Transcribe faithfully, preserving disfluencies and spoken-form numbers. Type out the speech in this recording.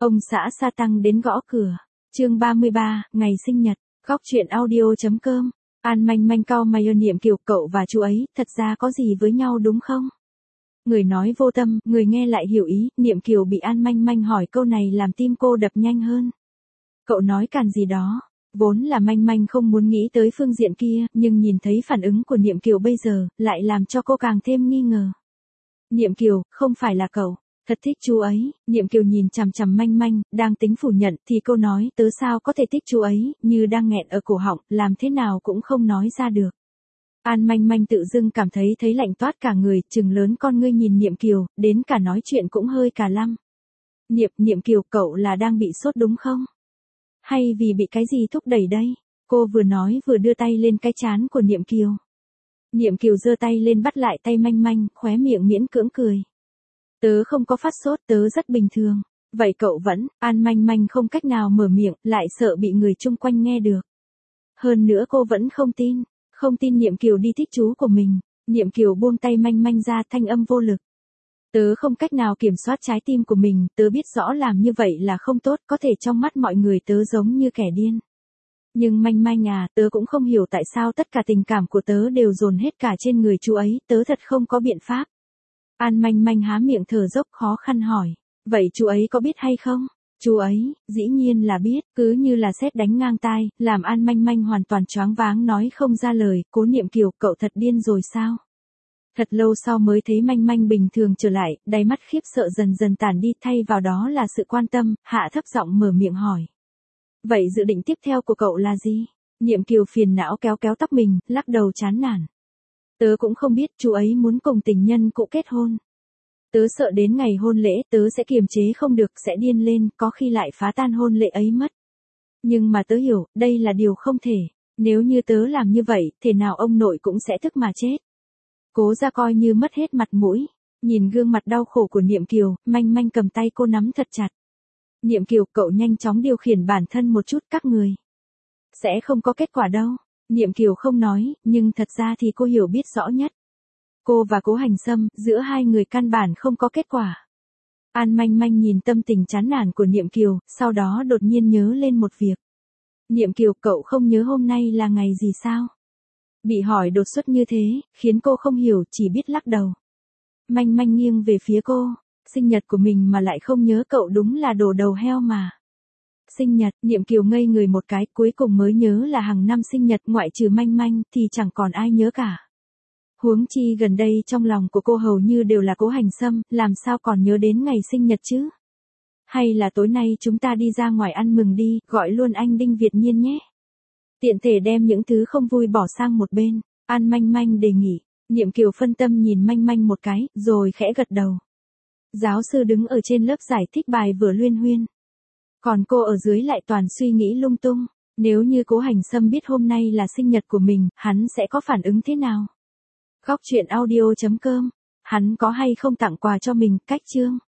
Ông xã sa tăng đến gõ cửa. Chương ba mươi ba, ngày sinh nhật. Góc truyện audio.com. An Manh Manh cau mày ơn Niệm Kiều, cậu và chú ấy, thật ra có gì với nhau đúng không? Người nói vô tâm, người nghe lại hiểu ý. Niệm Kiều bị An Manh Manh hỏi câu này làm tim cô đập nhanh hơn. Cậu nói càn gì đó. Vốn là Manh Manh không muốn nghĩ tới phương diện kia, nhưng nhìn thấy phản ứng của Niệm Kiều bây giờ, lại làm cho cô càng thêm nghi ngờ. Niệm Kiều, không phải là cậu. Thật thích chú ấy. Niệm Kiều nhìn chằm chằm Manh Manh, đang tính phủ nhận thì cô nói, tớ sao có thể thích chú ấy, như đang nghẹn ở cổ họng, làm thế nào cũng không nói ra được. An Manh Manh tự dưng cảm thấy thấy lạnh toát cả người, trừng lớn con ngươi nhìn Niệm Kiều, đến cả nói chuyện cũng hơi cà lăm. Niệm, Niệm Kiều, cậu là đang bị sốt đúng không? Hay vì bị cái gì thúc đẩy đây? Cô vừa nói vừa đưa tay lên cái trán của Niệm Kiều. Niệm Kiều giơ tay lên bắt lại tay Manh Manh, khóe miệng miễn cưỡng cười. Tớ không có phát sốt, tớ rất bình thường. Vậy cậu vẫn, An Manh Manh không cách nào mở miệng, lại sợ bị người chung quanh nghe được. Hơn nữa cô vẫn không tin, không tin Niệm Kiều đi thích chú của mình. Niệm Kiều buông tay Manh Manh ra, thanh âm vô lực. Tớ không cách nào kiểm soát trái tim của mình, tớ biết rõ làm như vậy là không tốt, có thể trong mắt mọi người tớ giống như kẻ điên. Nhưng Manh Manh à, tớ cũng không hiểu tại sao tất cả tình cảm của tớ đều dồn hết cả trên người chú ấy, tớ thật không có biện pháp. An Manh Manh há miệng thở dốc khó khăn hỏi. Vậy chú ấy có biết hay không? Chú ấy, dĩ nhiên là biết, cứ như là sét đánh ngang tai, làm An Manh Manh hoàn toàn choáng váng nói không ra lời. Cố Niệm Kiều, cậu thật điên rồi sao? Thật lâu sau mới thấy Manh Manh bình thường trở lại, đáy mắt khiếp sợ dần dần tản đi, thay vào đó là sự quan tâm, hạ thấp giọng mở miệng hỏi. Vậy dự định tiếp theo của cậu là gì? Niệm Kiều phiền não kéo kéo tóc mình, lắc đầu chán nản. Tớ cũng không biết, chú ấy muốn cùng tình nhân cũ kết hôn. Tớ sợ đến ngày hôn lễ, tớ sẽ kiềm chế không được, sẽ điên lên, có khi lại phá tan hôn lễ ấy mất. Nhưng mà tớ hiểu, đây là điều không thể. Nếu như tớ làm như vậy, thế nào ông nội cũng sẽ thức mà chết. Cố ra coi như mất hết mặt mũi. Nhìn gương mặt đau khổ của Niệm Kiều, Manh Manh cầm tay cô nắm thật chặt. Niệm Kiều, cậu nhanh chóng điều khiển bản thân một chút, các người. Sẽ không có kết quả đâu. Niệm Kiều không nói, nhưng thật ra thì cô hiểu biết rõ nhất. Cô và Cố Hành Sâm, giữa hai người căn bản không có kết quả. An Manh Manh nhìn tâm tình chán nản của Niệm Kiều, sau đó đột nhiên nhớ lên một việc. Niệm Kiều, cậu không nhớ hôm nay là ngày gì sao? Bị hỏi đột xuất như thế, khiến cô không hiểu, chỉ biết lắc đầu. Manh Manh nghiêng về phía cô, sinh nhật của mình mà lại không nhớ, cậu đúng là đồ đầu heo mà. Sinh nhật, Niệm Kiều ngây người một cái, cuối cùng mới nhớ là hàng năm sinh nhật, ngoại trừ Manh Manh thì chẳng còn ai nhớ cả. Huống chi gần đây trong lòng của cô hầu như đều là Cố Hành Sâm, làm sao còn nhớ đến ngày sinh nhật chứ? Hay là tối nay chúng ta đi ra ngoài ăn mừng đi, gọi luôn anh Đinh Việt Nhiên nhé. Tiện thể đem những thứ không vui bỏ sang một bên. An Manh Manh đề nghị. Niệm Kiều phân tâm nhìn Manh Manh một cái, rồi khẽ gật đầu. Giáo sư đứng ở trên lớp giải thích bài vừa luyên huyên. Còn cô ở dưới lại toàn suy nghĩ lung tung. Nếu như Cố Hành Sâm biết hôm nay là sinh nhật của mình, hắn sẽ có phản ứng thế nào? Góc truyện audio.com. Hắn có hay không tặng quà cho mình, cách chương.